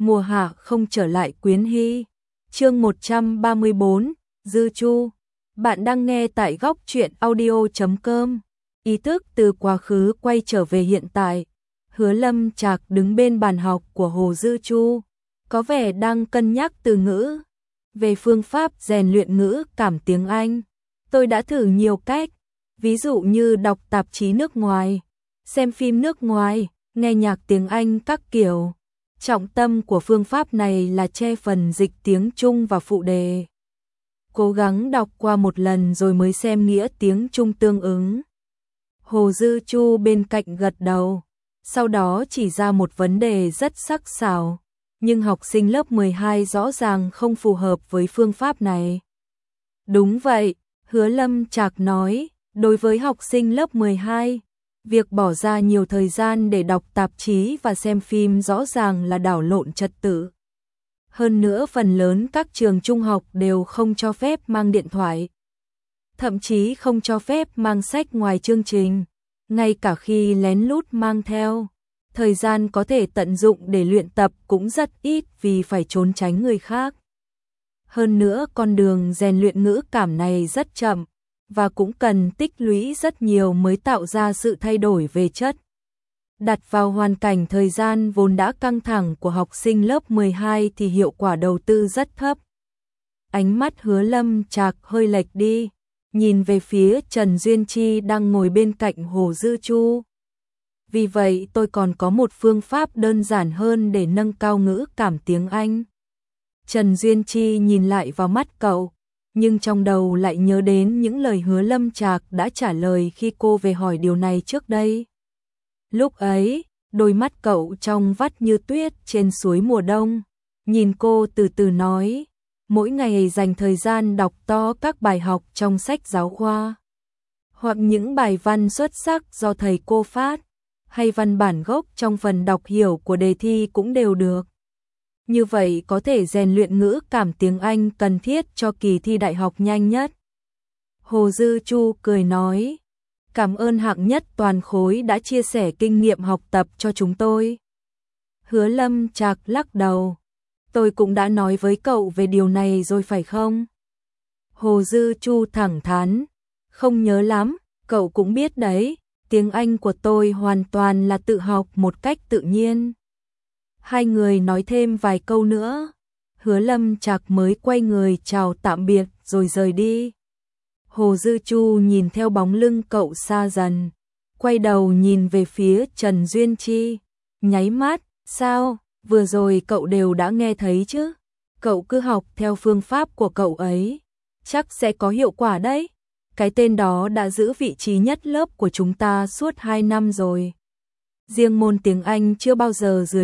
mùa hạ không trở lại Quyến Hy. Chương 134, Dư Chu. Bạn đang nghe tại góc truyện audio.com. Ý thức từ quá khứ quay trở về hiện tại. Hứa Lâm Trạc đứng bên bàn học của Hồ Dư Chu, có vẻ đang cân nhắc từ ngữ. Về phương pháp rèn luyện ngữ cảm tiếng Anh, tôi đã thử nhiều cách, ví dụ như đọc tạp chí nước ngoài, xem phim nước ngoài, nghe nhạc tiếng Anh các kiểu. Trọng tâm của phương pháp này là che phần dịch tiếng Trung và phụ đề. Cố gắng đọc qua một lần rồi mới xem nghĩa tiếng Trung tương ứng. Hồ Dư Chu bên cạnh gật đầu, sau đó chỉ ra một vấn đề rất sắc sảo, nhưng học sinh lớp 12 rõ ràng không phù hợp với phương pháp này. Đúng vậy, Hứa Lâm Trạc nói, đối với học sinh lớp 12, việc bỏ ra nhiều thời gian để đọc tạp chí và xem phim rõ ràng là đảo lộn trật tự. Hơn nữa phần lớn các trường trung học đều không cho phép mang điện thoại, thậm chí không cho phép mang sách ngoài chương trình, ngay cả khi lén lút mang theo. Thời gian có thể tận dụng để luyện tập cũng rất ít vì phải trốn tránh người khác. Hơn nữa con đường rèn luyện ngữ cảm này rất chậm, và cũng cần tích lũy rất nhiều mới tạo ra sự thay đổi về chất. Đặt vào hoàn cảnh thời gian vốn đã căng thẳng của học sinh lớp 12 thì hiệu quả đầu tư rất thấp. Ánh mắt Hứa Lâm Trạc hơi lệch đi, nhìn về phía Trần Duyên Chi đang ngồi bên cạnh Hồ Dư Chu. Vì vậy tôi còn có một phương pháp đơn giản hơn để nâng cao ngữ cảm tiếng Anh. Trần Duyên Chi nhìn lại vào mắt cậu, nhưng trong đầu lại nhớ đến những lời Hứa Lâm Trạc đã trả lời khi cô về hỏi điều này trước đây. Lúc ấy, đôi mắt cậu trong vắt như tuyết trên suối mùa đông, nhìn cô từ từ nói, mỗi ngày dành thời gian đọc to các bài học trong sách giáo khoa, hoặc những bài văn xuất sắc do thầy cô phát, hay văn bản gốc trong phần đọc hiểu của đề thi cũng đều được. Như vậy có thể rèn luyện ngữ cảm tiếng Anh cần thiết cho kỳ thi đại học nhanh nhất. Hồ Dư Chu cười nói, cảm ơn hạng nhất toàn khối đã chia sẻ kinh nghiệm học tập cho chúng tôi. Hứa Lâm Trạc lắc đầu, tôi cũng đã nói với cậu về điều này rồi phải không? Hồ Dư Chu thẳng thắn, không nhớ lắm, cậu cũng biết đấy, tiếng Anh của tôi hoàn toàn là tự học một cách tự nhiên. Hai người nói thêm vài câu nữa, Hứa Lâm Trạc mới quay người chào tạm biệt rồi rời đi. Hồ Dư Chu nhìn theo bóng lưng cậu xa dần, quay đầu nhìn về phía Trần Duyên Chi, nháy mắt, sao, vừa rồi cậu đều đã nghe thấy chứ, cậu cứ học theo phương pháp của cậu ấy, chắc sẽ có hiệu quả đấy, cái tên đó đã giữ vị trí nhất lớp của chúng ta suốt 2 năm rồi. Riêng môn tiếng Anh chưa bao giờ dưới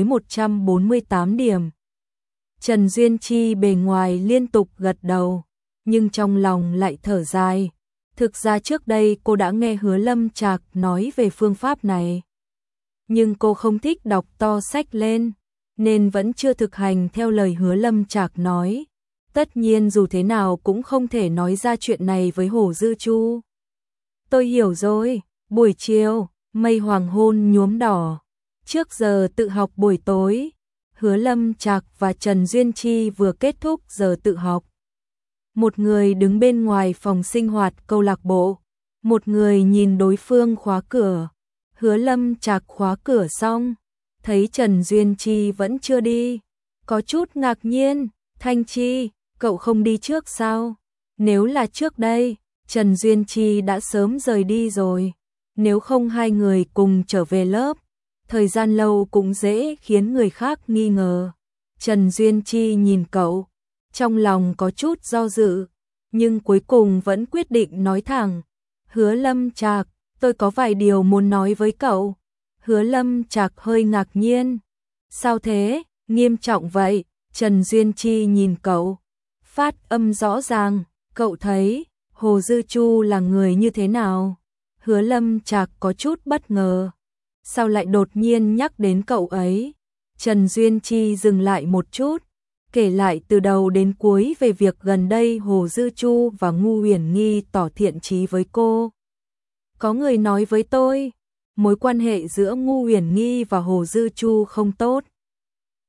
148 điểm. Trần Duyên Chi bề ngoài liên tục gật đầu, nhưng trong lòng lại thở dài. Thực ra trước đây cô đã nghe Hứa Lâm Trạc nói về phương pháp này, nhưng cô không thích đọc to sách lên, nên vẫn chưa thực hành theo lời Hứa Lâm Trạc nói. Tất nhiên dù thế nào cũng không thể nói ra chuyện này với Hồ Dư Chu. Tôi hiểu rồi, buổi chiều, mây hoàng hôn nhuốm đỏ. Trước giờ tự học buổi tối, Hứa Lâm Trạc và Trần Duyên Chi vừa kết thúc giờ tự học. Một người đứng bên ngoài phòng sinh hoạt câu lạc bộ, một người nhìn đối phương khóa cửa. Hứa Lâm Trạc khóa cửa xong, thấy Trần Duyên Chi vẫn chưa đi, có chút ngạc nhiên, Thanh Chi, cậu không đi trước sao? Nếu là trước đây, Trần Duyên Chi đã sớm rời đi rồi, nếu không hai người cùng trở về lớp, thời gian lâu cũng dễ khiến người khác nghi ngờ. Trần Duyên Chi nhìn cậu, trong lòng có chút do dự, nhưng cuối cùng vẫn quyết định nói thẳng, Hứa Lâm Trạc, tôi có vài điều muốn nói với cậu. Hứa Lâm Trạc hơi ngạc nhiên, sao thế, nghiêm trọng vậy? Trần Duyên Chi nhìn cậu, phát âm rõ ràng, cậu thấy Hồ Dư Chu là người như thế nào? Hứa Lâm Trạc có chút bất ngờ, sao lại đột nhiên nhắc đến cậu ấy? Trần Duyên Chi dừng lại một chút, kể lại từ đầu đến cuối về việc gần đây Hồ Dư Chu và Ngu Huyền Nghi tỏ thiện chí với cô. Có người nói với tôi, mối quan hệ giữa Ngu Huyền Nghi và Hồ Dư Chu không tốt.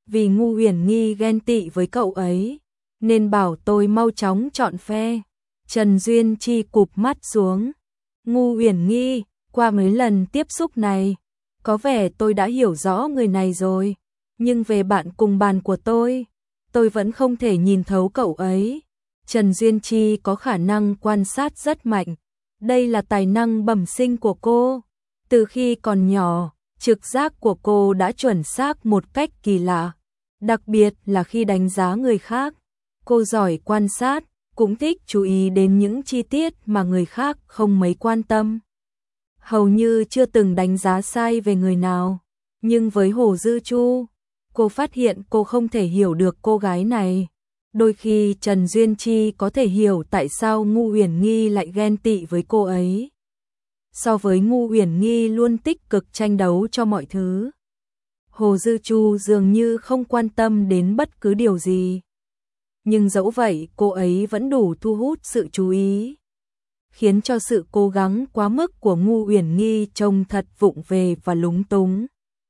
vì Ngu Uyển Nghi ghen tị với cậu ấy, nên bảo tôi mau chóng chọn phe. Trần Duyên Chi cụp mắt xuống. Ngu Uyển Nghi, qua mấy lần tiếp xúc này, có vẻ tôi đã hiểu rõ người này rồi, nhưng về bạn cùng bàn của tôi vẫn không thể nhìn thấu cậu ấy. Trần Duyên Chi có khả năng quan sát rất mạnh, đây là tài năng bẩm sinh của cô. Từ khi còn nhỏ, trực giác của cô đã chuẩn xác một cách kỳ lạ, đặc biệt là khi đánh giá người khác. Cô giỏi quan sát, cũng thích chú ý đến những chi tiết mà người khác không mấy quan tâm. Hầu như chưa từng đánh giá sai về người nào, nhưng với Hồ Dư Chu, cô phát hiện cô không thể hiểu được cô gái này. Đôi khi Trần Duyên Chi có thể hiểu tại sao Ngu Uyển Nghi lại ghen tị với cô ấy. So với Ngu Uyển Nghi luôn tích cực tranh đấu cho mọi thứ, Hồ Dư Chu dường như không quan tâm đến bất cứ điều gì. Nhưng dẫu vậy cô ấy vẫn đủ thu hút sự chú ý, khiến cho sự cố gắng quá mức của Ngu Uyển Nghi trông thật vụng về và lúng túng.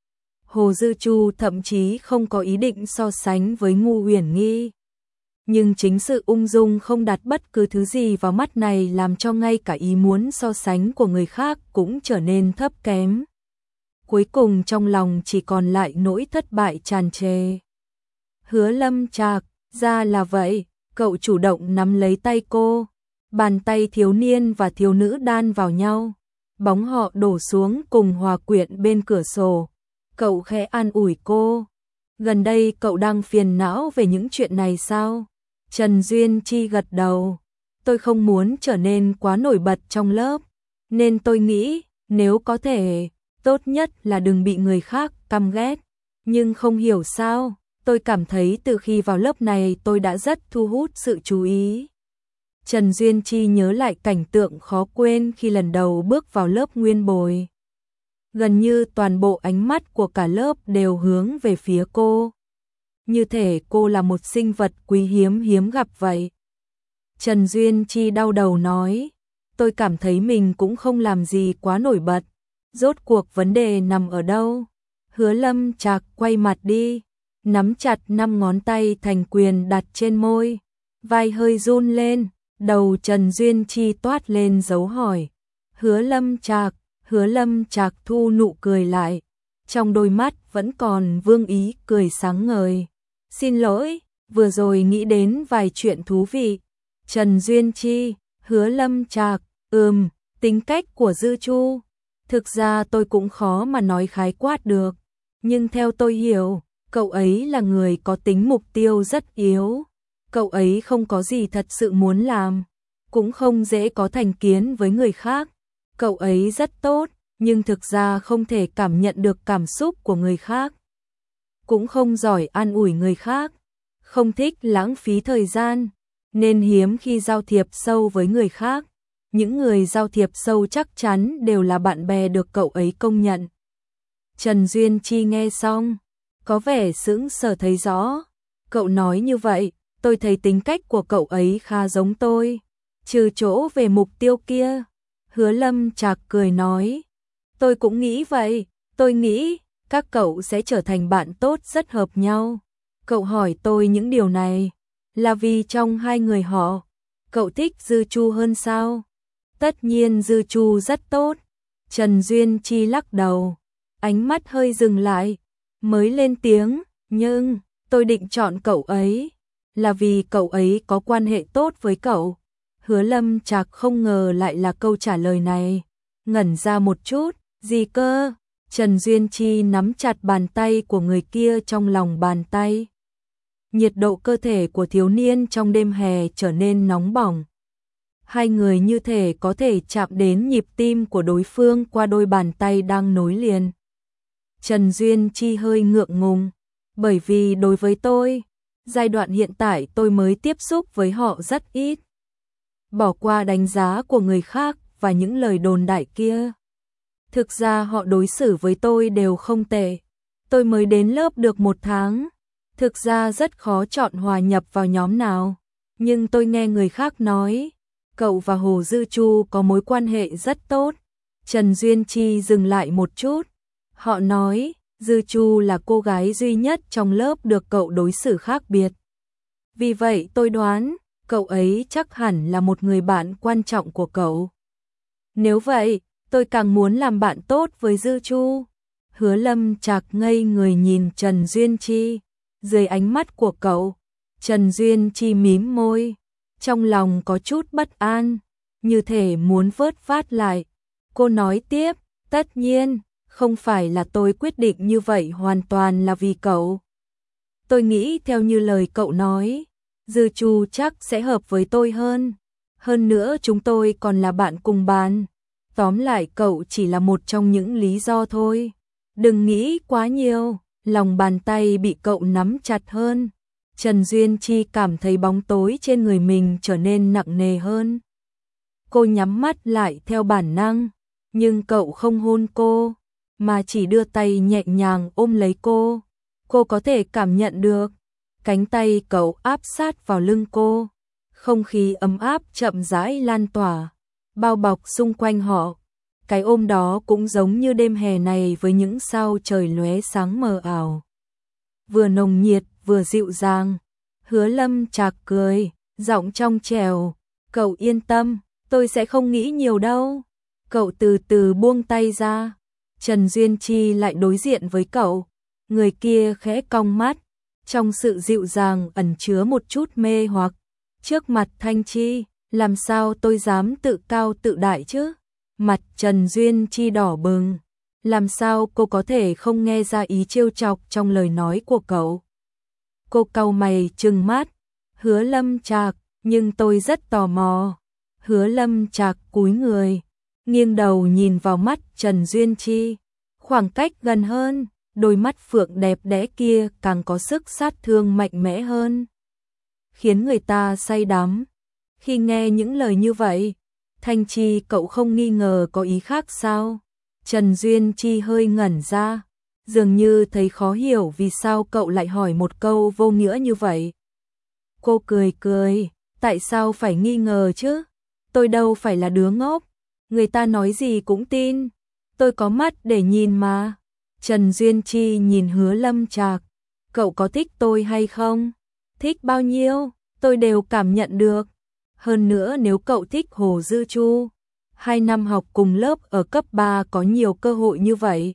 Hồ Dư Chu thậm chí không có ý định so sánh với Ngu Uyển Nghi. Nhưng chính sự ung dung không đặt bất cứ thứ gì vào mắt này làm cho ngay cả ý muốn so sánh của người khác cũng trở nên thấp kém. Cuối cùng trong lòng chỉ còn lại nỗi thất bại tràn trề. Hứa Lâm Trạc, ra là vậy, cậu chủ động nắm lấy tay cô. Bàn tay thiếu niên và thiếu nữ đan vào nhau. Bóng họ đổ xuống cùng hòa quyện bên cửa sổ. Cậu khẽ an ủi cô. Gần đây cậu đang phiền não về những chuyện này sao? Trần Duyên Chi gật đầu. Tôi không muốn trở nên quá nổi bật trong lớp, nên tôi nghĩ nếu có thể, tốt nhất là đừng bị người khác căm ghét. Nhưng không hiểu sao, tôi cảm thấy từ khi vào lớp này tôi đã rất thu hút sự chú ý. Trần Duyên Chi nhớ lại cảnh tượng khó quên khi lần đầu bước vào lớp nguyên bồi. Gần như toàn bộ ánh mắt của cả lớp đều hướng về phía cô. Như thể cô là một sinh vật quý hiếm gặp vậy. Trần Duyên Chi đau đầu nói, tôi cảm thấy mình cũng không làm gì quá nổi bật. Rốt cuộc vấn đề nằm ở đâu? Hứa Lâm Trạc quay mặt đi, nắm chặt 5 ngón tay thành quyền đặt trên môi. Vai hơi run lên, đầu Trần Duyên Chi toát lên dấu hỏi. Hứa Lâm Trạc thu nụ cười lại. Trong đôi mắt vẫn còn vương ý cười sáng ngời. Xin lỗi, vừa rồi nghĩ đến vài chuyện thú vị. Trần Duyên Chi, Hứa Lâm Trạc, tính cách của Dư Chu. Thực ra tôi cũng khó mà nói khái quát được. Nhưng theo tôi hiểu, cậu ấy là người có tính mục tiêu rất yếu. Cậu ấy không có gì thật sự muốn làm, cũng không dễ có thành kiến với người khác. Cậu ấy rất tốt, nhưng thực ra không thể cảm nhận được cảm xúc của người khác. Cũng không giỏi an ủi người khác, không thích lãng phí thời gian, nên hiếm khi giao thiệp sâu với người khác. Những người giao thiệp sâu chắc chắn đều là bạn bè được cậu ấy công nhận. Trần Duyên Chi nghe xong, có vẻ sững sờ thấy rõ. Cậu nói như vậy, tôi thấy tính cách của cậu ấy khá giống tôi, trừ chỗ về mục tiêu kia. Hứa Lâm Trạc cười nói, tôi cũng nghĩ vậy, tôi nghĩ các cậu sẽ trở thành bạn tốt rất hợp nhau. Cậu hỏi tôi những điều này, là vì trong hai người họ, cậu thích Dư Chu hơn sao? Tất nhiên Dư Chu rất tốt. Trần Duyên Chi lắc đầu, ánh mắt hơi dừng lại, mới lên tiếng, nhưng tôi định chọn cậu ấy, là vì cậu ấy có quan hệ tốt với cậu. Hứa Lâm Trạc không ngờ lại là câu trả lời này, ngẩn ra một chút, gì cơ? Trần Duyên Chi nắm chặt bàn tay của người kia trong lòng bàn tay. Nhiệt độ cơ thể của thiếu niên trong đêm hè trở nên nóng bỏng. Hai người như thể có thể chạm đến nhịp tim của đối phương qua đôi bàn tay đang nối liền. Trần Duyên Chi hơi ngượng ngùng, bởi vì đối với tôi, giai đoạn hiện tại tôi mới tiếp xúc với họ rất ít. Bỏ qua đánh giá của người khác và những lời đồn đại kia. Thực ra họ đối xử với tôi đều không tệ. Tôi mới đến lớp được 1 tháng. Thực ra rất khó chọn hòa nhập vào nhóm nào. Nhưng tôi nghe người khác nói, cậu và Hồ Dư Chu có mối quan hệ rất tốt. Trần Duyên Chi dừng lại một chút. Họ nói, Dư Chu là cô gái duy nhất trong lớp được cậu đối xử khác biệt. Vì vậy tôi đoán, cậu ấy chắc hẳn là một người bạn quan trọng của cậu. Nếu vậy, tôi càng muốn làm bạn tốt với Dư Chu. Hứa Lâm Trạc ngây người nhìn Trần Duyên Chi. Dưới ánh mắt của cậu, Trần Duyên Chi mím môi. Trong lòng có chút bất an, như thể muốn vớt vát lại. Cô nói tiếp, tất nhiên, không phải là tôi quyết định như vậy hoàn toàn là vì cậu. Tôi nghĩ theo như lời cậu nói, Dư Chu chắc sẽ hợp với tôi hơn. Hơn nữa chúng tôi còn là bạn cùng bàn. Tóm lại cậu chỉ là một trong những lý do thôi. Đừng nghĩ quá nhiều, lòng bàn tay bị cậu nắm chặt hơn. Trần Duyên Chi cảm thấy bóng tối trên người mình trở nên nặng nề hơn. Cô nhắm mắt lại theo bản năng, nhưng cậu không hôn cô, mà chỉ đưa tay nhẹ nhàng ôm lấy cô. Cô có thể cảm nhận được, cánh tay cậu áp sát vào lưng cô. Không khí ấm áp chậm rãi lan tỏa, bao bọc xung quanh họ. Cái ôm đó cũng giống như đêm hè này với những sao trời lóe sáng mờ ảo. Vừa nồng nhiệt, vừa dịu dàng. Hứa Lâm Trạc cười, giọng trong trẻo. Cậu yên tâm, tôi sẽ không nghĩ nhiều đâu. Cậu từ từ buông tay ra. Trần Duyên Chi lại đối diện với cậu. Người kia khẽ cong mắt. Trong sự dịu dàng ẩn chứa một chút mê hoặc. Trước mặt Thanh Chi, làm sao tôi dám tự cao tự đại chứ? Mặt Trần Duyên Chi đỏ bừng. Làm sao cô có thể không nghe ra ý trêu chọc trong lời nói của cậu? Cô cau mày trừng mắt. Hứa Lâm Trạc, nhưng tôi rất tò mò. Hứa Lâm Trạc cúi người, nghiêng đầu nhìn vào mắt Trần Duyên Chi. Khoảng cách gần hơn, đôi mắt phượng đẹp đẽ kia càng có sức sát thương mạnh mẽ hơn, khiến người ta say đắm. Khi nghe những lời như vậy, Thanh Chi cậu không nghi ngờ có ý khác sao? Trần Duyên Chi hơi ngẩn ra, dường như thấy khó hiểu vì sao cậu lại hỏi một câu vô nghĩa như vậy. Cô cười cười, tại sao phải nghi ngờ chứ? Tôi đâu phải là đứa ngốc, người ta nói gì cũng tin, tôi có mắt để nhìn mà. Trần Duyên Chi nhìn Hứa Lâm Trạc, cậu có thích tôi hay không? Thích bao nhiêu, tôi đều cảm nhận được. Hơn nữa nếu cậu thích Hồ Dư Chu, 2 năm học cùng lớp ở cấp 3 có nhiều cơ hội như vậy.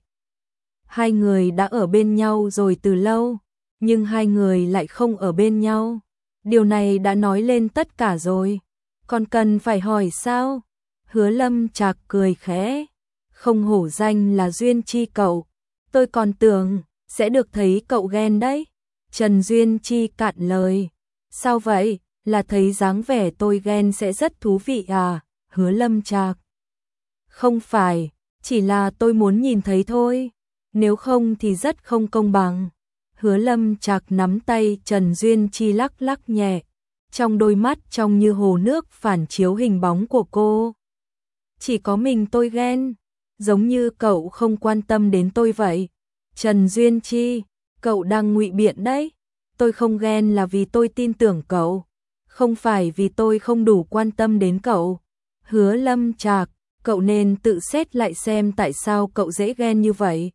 Hai người đã ở bên nhau rồi từ lâu, nhưng hai người lại không ở bên nhau. Điều này đã nói lên tất cả rồi. Còn cần phải hỏi sao? Hứa Lâm Trạc cười khẽ. Không hổ danh là Duyên Chi cậu. Tôi còn tưởng sẽ được thấy cậu ghen đấy. Trần Duyên Chi cạn lời. Sao vậy? Là thấy dáng vẻ tôi ghen sẽ rất thú vị à? Hứa Lâm Trạc. Không phải, chỉ là tôi muốn nhìn thấy thôi. Nếu không thì rất không công bằng. Hứa Lâm Trạc nắm tay Trần Duyên Chi lắc lắc nhẹ. Trong đôi mắt trông như hồ nước phản chiếu hình bóng của cô. Chỉ có mình tôi ghen, giống như cậu không quan tâm đến tôi vậy. Trần Duyên Chi, cậu đang ngụy biện đấy. Tôi không ghen là vì tôi tin tưởng cậu, không phải vì tôi không đủ quan tâm đến cậu. Hứa Lâm Trạc, cậu nên tự xét lại xem tại sao cậu dễ ghen như vậy.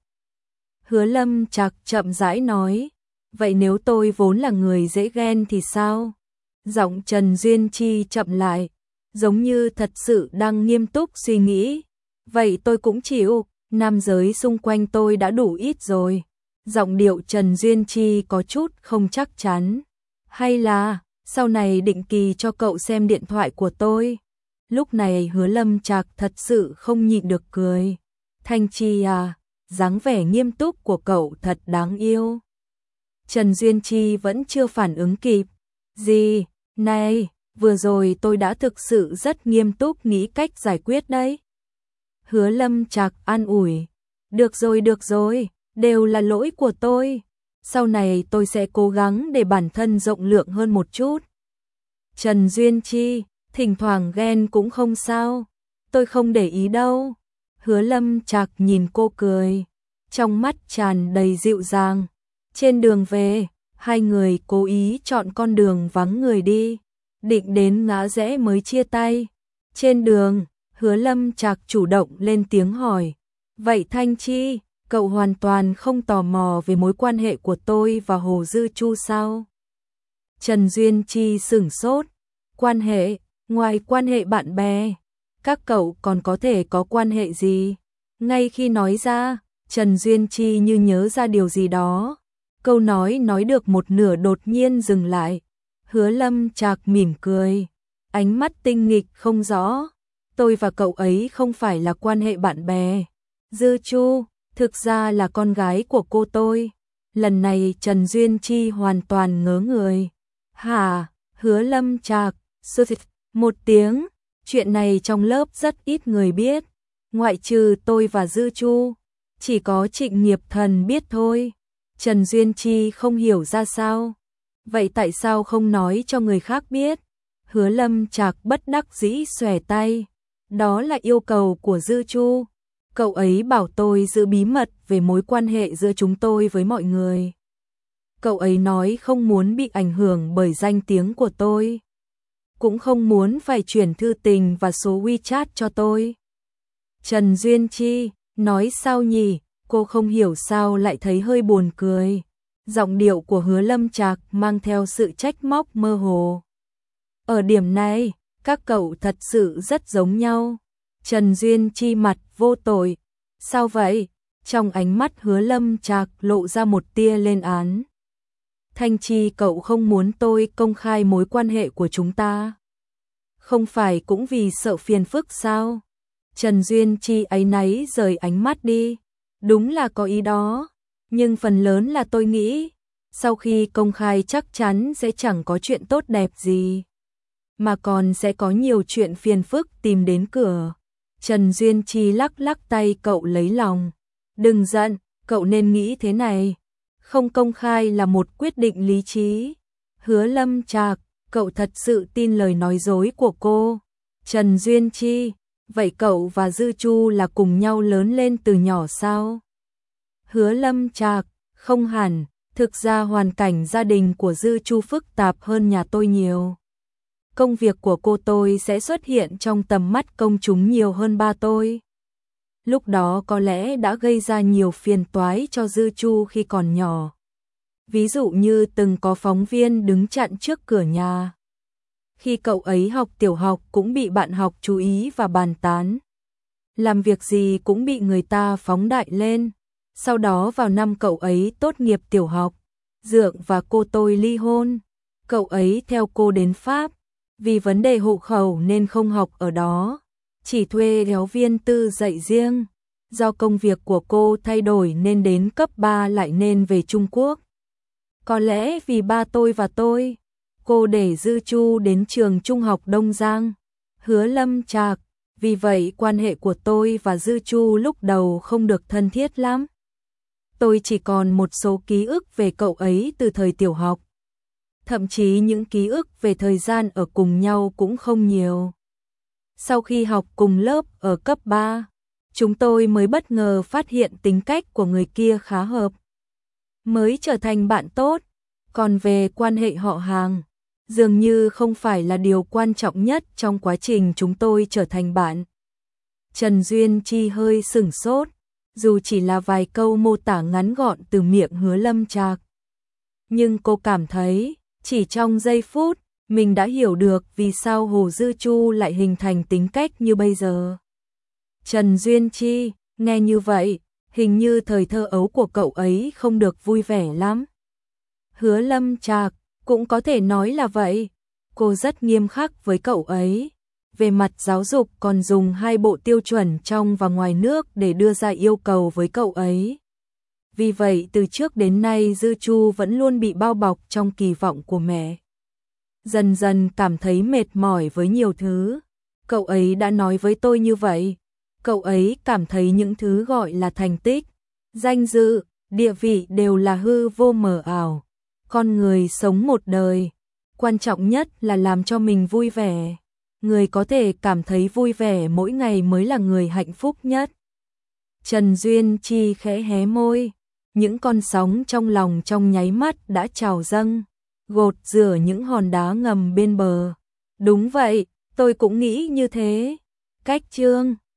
Hứa Lâm Trạc chậm rãi nói, vậy nếu tôi vốn là người dễ ghen thì sao? Giọng Trần Duyên Chi chậm lại, giống như thật sự đang nghiêm túc suy nghĩ. Vậy tôi cũng chịu, nam giới xung quanh tôi đã đủ ít rồi. Giọng điệu Trần Duyên Chi có chút không chắc chắn. Hay là, sau này định kỳ cho cậu xem điện thoại của tôi. Lúc này Hứa Lâm Trạc thật sự không nhịn được cười. Thanh Chi à, dáng vẻ nghiêm túc của cậu thật đáng yêu. Trần Duyên Chi vẫn chưa phản ứng kịp. Gì? Này, vừa rồi tôi đã thực sự rất nghiêm túc nghĩ cách giải quyết đấy. Hứa Lâm Trạc an ủi. Được rồi, đều là lỗi của tôi. Sau này tôi sẽ cố gắng để bản thân rộng lượng hơn một chút. Trần Duyên Chi, thỉnh thoảng ghen cũng không sao. Tôi không để ý đâu. Hứa Lâm Trạc nhìn cô cười, trong mắt tràn đầy dịu dàng. Trên đường về, hai người cố ý chọn con đường vắng người đi, định đến ngã rẽ mới chia tay. Trên đường, Hứa Lâm Trạc chủ động lên tiếng hỏi, vậy Thanh Chi, cậu hoàn toàn không tò mò về mối quan hệ của tôi và Hồ Dư Chu sao? Trần Duyên Chi sửng sốt. Quan hệ, ngoài quan hệ bạn bè, các cậu còn có thể có quan hệ gì? Ngay khi nói ra, Trần Duyên Chi như nhớ ra điều gì đó. Câu nói được một nửa đột nhiên dừng lại. Hứa Lâm Trạc mỉm cười, ánh mắt tinh nghịch không rõ. Tôi và cậu ấy không phải là quan hệ bạn bè. Dư Chu, thực ra là con gái của cô tôi. Lần này Trần Duyên Chi hoàn toàn ngớ người. Hả? Hứa Lâm Trạc, một tiếng. Chuyện này trong lớp rất ít người biết. Ngoại trừ tôi và Dư Chu, chỉ có Trịnh Nghiệp Thần biết thôi. Trần Duyên Chi không hiểu ra sao. Vậy tại sao không nói cho người khác biết? Hứa Lâm Trạc bất đắc dĩ xòe tay. Đó là yêu cầu của Dư Chu. Cậu ấy bảo tôi giữ bí mật về mối quan hệ giữa chúng tôi với mọi người. Cậu ấy nói không muốn bị ảnh hưởng bởi danh tiếng của tôi. Cũng không muốn phải chuyển thư tình và số WeChat cho tôi. Trần Duyên Chi, nói sao nhỉ? Cô không hiểu sao lại thấy hơi buồn cười. Giọng điệu của Hứa Lâm Trạc mang theo sự trách móc mơ hồ. Ở điểm này, các cậu thật sự rất giống nhau. Trần Duyên Chi mặt vô tội. Sao vậy? Trong ánh mắt Hứa Lâm Trạc lộ ra một tia lên án. Thanh Chi, cậu không muốn tôi công khai mối quan hệ của chúng ta? Không phải cũng vì sợ phiền phức sao? Trần Duyên Chi áy náy rời ánh mắt đi. Đúng là có ý đó, nhưng phần lớn là tôi nghĩ, sau khi công khai chắc chắn sẽ chẳng có chuyện tốt đẹp gì, mà còn sẽ có nhiều chuyện phiền phức tìm đến cửa. Trần Duyên Chi lắc lắc tay cậu lấy lòng. Đừng giận, cậu nên nghĩ thế này. Không công khai là một quyết định lý trí. Hứa Lâm Trạc, cậu thật sự tin lời nói dối của cô. Trần Duyên Chi, vậy cậu và Dư Chu là cùng nhau lớn lên từ nhỏ sao? Hứa Lâm Trạc, không hẳn, thực ra hoàn cảnh gia đình của Dư Chu phức tạp hơn nhà tôi nhiều. Công việc của cô tôi sẽ xuất hiện trong tầm mắt công chúng nhiều hơn ba tôi. Lúc đó có lẽ đã gây ra nhiều phiền toái cho Dư Chu khi còn nhỏ. Ví dụ như từng có phóng viên đứng chặn trước cửa nhà. Khi cậu ấy học tiểu học cũng bị bạn học chú ý và bàn tán. Làm việc gì cũng bị người ta phóng đại lên. Sau đó vào năm cậu ấy tốt nghiệp tiểu học, Dượng và cô tôi ly hôn. Cậu ấy theo cô đến Pháp. Vì vấn đề hộ khẩu nên không học ở đó, chỉ thuê giáo viên tư dạy riêng. Do công việc của cô thay đổi nên đến cấp 3 lại nên về Trung Quốc. Có lẽ vì ba tôi và tôi, cô để Dư Chu đến trường trung học Đông Giang. Hứa Lâm Trạc, vì vậy quan hệ của tôi và Dư Chu lúc đầu không được thân thiết lắm. Tôi chỉ còn một số ký ức về cậu ấy từ thời tiểu học. Thậm chí những ký ức về thời gian ở cùng nhau cũng không nhiều. Sau khi học cùng lớp ở cấp 3, chúng tôi mới bất ngờ phát hiện tính cách của người kia khá hợp. Mới trở thành bạn tốt, còn về quan hệ họ hàng, dường như không phải là điều quan trọng nhất trong quá trình chúng tôi trở thành bạn. Trần Duyên Chi hơi sửng sốt, dù chỉ là vài câu mô tả ngắn gọn từ miệng Hứa Lâm Trạc. Nhưng cô cảm thấy, chỉ trong giây phút, mình đã hiểu được vì sao Hồ Dư Chu lại hình thành tính cách như bây giờ. Trần Duyên Chi, nghe như vậy, hình như thời thơ ấu của cậu ấy không được vui vẻ lắm. Hứa Lâm Trạc, cũng có thể nói là vậy. Cô rất nghiêm khắc với cậu ấy. Về mặt giáo dục còn dùng 2 bộ tiêu chuẩn trong và ngoài nước để đưa ra yêu cầu với cậu ấy. Vì vậy từ trước đến nay Dư Chu vẫn luôn bị bao bọc trong kỳ vọng của mẹ. Dần dần cảm thấy mệt mỏi với nhiều thứ. Cậu ấy đã nói với tôi như vậy. Cậu ấy cảm thấy những thứ gọi là thành tích, danh dự, địa vị đều là hư vô mờ ảo. Con người sống một đời, quan trọng nhất là làm cho mình vui vẻ. Người có thể cảm thấy vui vẻ mỗi ngày mới là người hạnh phúc nhất. Trần Duyên Chi khẽ hé môi. Những con sóng trong lòng trong nháy mắt đã trào dâng, gột rửa những hòn đá ngầm bên bờ. Đúng vậy, tôi cũng nghĩ như thế. Cách chương